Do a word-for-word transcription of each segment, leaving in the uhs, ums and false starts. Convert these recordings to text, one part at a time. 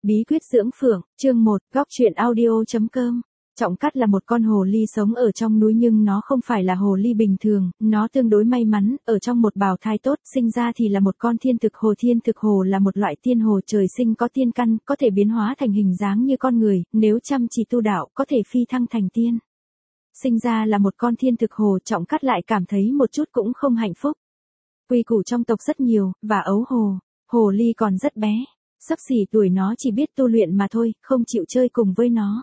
Bí quyết dưỡng phượng, chương một, góc truyện audio.com. Trọng Cát là một con hồ ly sống ở trong núi nhưng nó không phải là hồ ly bình thường, nó tương đối may mắn, ở trong một bào thai tốt, sinh ra thì là một con thiên thực hồ. Thiên thực hồ là một loại tiên hồ trời sinh có tiên căn, có thể biến hóa thành hình dáng như con người, nếu chăm chỉ tu đạo, có thể phi thăng thành tiên. Sinh ra là một con thiên thực hồ, Trọng Cát lại cảm thấy một chút cũng không hạnh phúc. Quy củ trong tộc rất nhiều, và ấu hồ, hồ ly còn rất bé. Xấp xỉ tuổi nó chỉ biết tu luyện mà thôi, không chịu chơi cùng với nó.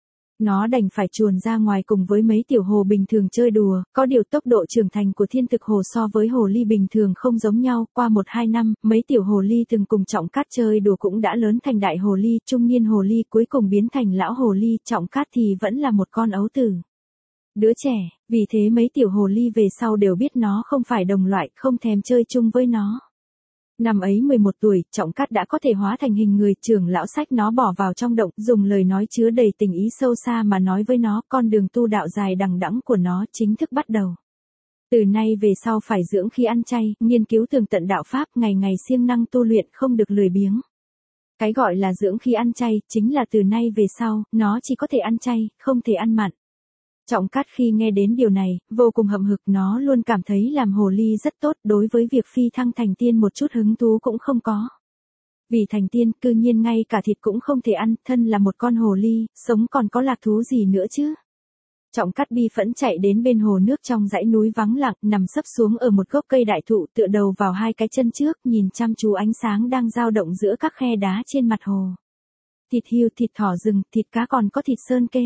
Nó đành phải chuồn ra ngoài cùng với mấy tiểu hồ bình thường chơi đùa, có điều tốc độ trưởng thành của thiên thực hồ so với hồ ly bình thường không giống nhau, qua một hai năm, mấy tiểu hồ ly từng cùng Trọng Cát chơi đùa cũng đã lớn thành đại hồ ly, trung niên hồ ly cuối cùng biến thành lão hồ ly, Trọng Cát thì vẫn là một con ấu tử. Đứa trẻ, vì thế mấy tiểu hồ ly về sau đều biết nó không phải đồng loại, không thèm chơi chung với nó. Năm ấy mười một tuổi, Trọng Cát đã có thể hóa thành hình người, trưởng lão xách nó bỏ vào trong động, dùng lời nói chứa đầy tình ý sâu xa mà nói với nó, con đường tu đạo dài đằng đẵng của nó chính thức bắt đầu. Từ nay về sau phải dưỡng khi ăn chay, nghiên cứu tường tận đạo pháp, ngày ngày siêng năng tu luyện, không được lười biếng. Cái gọi là dưỡng khi ăn chay, chính là từ nay về sau, nó chỉ có thể ăn chay, không thể ăn mặn. Trọng Cát khi nghe đến điều này, vô cùng hậm hực, nó luôn cảm thấy làm hồ ly rất tốt, đối với việc phi thăng thành tiên một chút hứng thú cũng không có. Vì thành tiên, cư nhiên ngay cả thịt cũng không thể ăn, thân là một con hồ ly, sống còn có lạc thú gì nữa chứ. Trọng Cát bi phẫn chạy đến bên hồ nước trong dãy núi vắng lặng, nằm sấp xuống ở một gốc cây đại thụ, tựa đầu vào hai cái chân trước, nhìn chăm chú ánh sáng đang dao động giữa các khe đá trên mặt hồ. Thịt hươu, thịt thỏ rừng, thịt cá, còn có thịt sơn kê.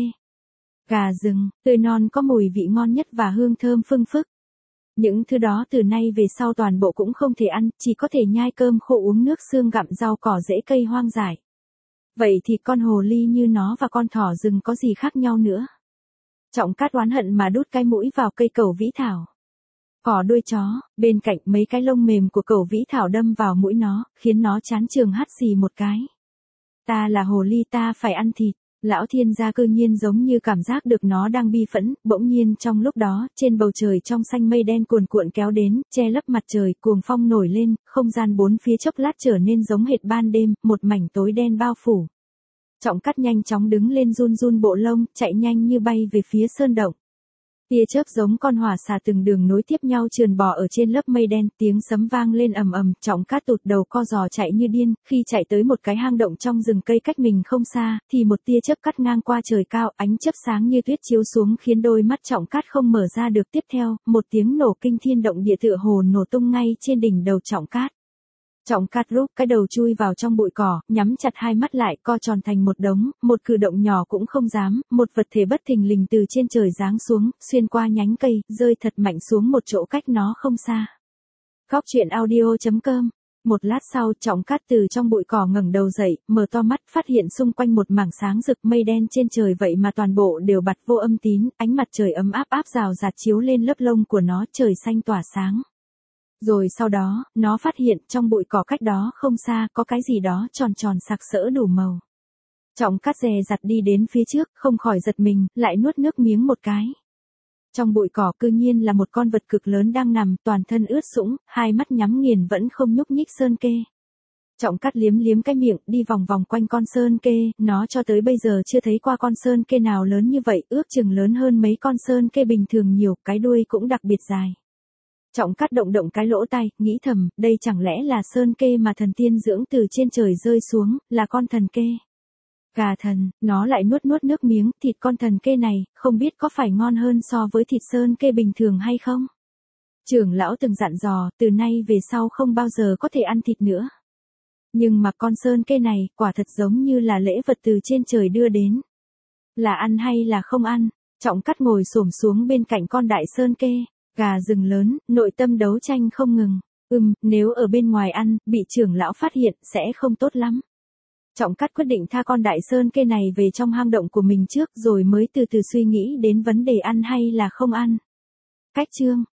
Gà rừng, tươi non có mùi vị ngon nhất và hương thơm phưng phức. Những thứ đó từ nay về sau toàn bộ cũng không thể ăn, chỉ có thể nhai cơm khô uống nước xương gặm rau cỏ rễ cây hoang dại. Vậy thì con hồ ly như nó và con thỏ rừng có gì khác nhau nữa? Trọng Cát oán hận mà đút cái mũi vào cây cẩu vĩ thảo. Cỏ đuôi chó, bên cạnh mấy cái lông mềm của cẩu vĩ thảo đâm vào mũi nó, khiến nó chán chường hắt xì một cái. Ta là hồ ly, ta phải ăn thịt. Lão thiên gia cư nhiên giống như cảm giác được nó đang bi phẫn, bỗng nhiên trong lúc đó, trên bầu trời trong xanh mây đen cuồn cuộn kéo đến, che lấp mặt trời, cuồng phong nổi lên, không gian bốn phía chốc lát trở nên giống hệt ban đêm, một mảnh tối đen bao phủ. Trọng Cát nhanh chóng đứng lên run run bộ lông, chạy nhanh như bay về phía sơn động. Tia chớp giống con hỏa xà từng đường nối tiếp nhau trườn bò ở trên lớp mây đen, tiếng sấm vang lên ầm ầm, Trọng Cát tụt đầu co giò chạy như điên, khi chạy tới một cái hang động trong rừng cây cách mình không xa, thì một tia chớp cắt ngang qua trời cao, ánh chớp sáng như tuyết chiếu xuống khiến đôi mắt Trọng Cát không mở ra được. Tiếp theo, một tiếng nổ kinh thiên động địa tựa hồ nổ tung ngay trên đỉnh đầu Trọng Cát. Trọng Cát rút cái đầu chui vào trong bụi cỏ, nhắm chặt hai mắt lại, co tròn thành một đống, một cử động nhỏ cũng không dám, một vật thể bất thình lình từ trên trời giáng xuống, xuyên qua nhánh cây, rơi thật mạnh xuống một chỗ cách nó không xa. Góc truyện audio.com. Một lát sau, Trọng Cát từ trong bụi cỏ ngẩng đầu dậy, mở to mắt, phát hiện xung quanh một mảng sáng rực, mây đen trên trời vậy mà toàn bộ đều bặt vô âm tín, ánh mặt trời ấm áp áp rào rạt chiếu lên lớp lông của nó, trời xanh tỏa sáng. Rồi sau đó, nó phát hiện trong bụi cỏ cách đó không xa có cái gì đó tròn tròn sặc sỡ đủ màu. Trọng Cát dè dặt đi đến phía trước, không khỏi giật mình, lại nuốt nước miếng một cái. Trong bụi cỏ cư nhiên là một con vật cực lớn đang nằm, toàn thân ướt sũng, hai mắt nhắm nghiền vẫn không nhúc nhích sơn kê. Trọng Cát liếm liếm cái miệng, đi vòng vòng quanh con sơn kê, nó cho tới bây giờ chưa thấy qua con sơn kê nào lớn như vậy, ước chừng lớn hơn mấy con sơn kê bình thường nhiều, cái đuôi cũng đặc biệt dài. Trọng Cát động động cái lỗ tai, nghĩ thầm, đây chẳng lẽ là sơn kê mà thần tiên dưỡng từ trên trời rơi xuống, là con thần kê. Gà thần, nó lại nuốt nuốt nước miếng, thịt con thần kê này, không biết có phải ngon hơn so với thịt sơn kê bình thường hay không? Trưởng lão từng dặn dò, từ nay về sau không bao giờ có thể ăn thịt nữa. Nhưng mà con sơn kê này, quả thật giống như là lễ vật từ trên trời đưa đến. Là ăn hay là không ăn? Trọng Cát ngồi xổm xuống bên cạnh con đại sơn kê. Gà rừng lớn, nội tâm đấu tranh không ngừng. Ừm, nếu ở bên ngoài ăn, bị trưởng lão phát hiện, sẽ không tốt lắm. Trọng Cát quyết định tha con đại sơn kê này về trong hang động của mình trước rồi mới từ từ suy nghĩ đến vấn đề ăn hay là không ăn. Cách chương.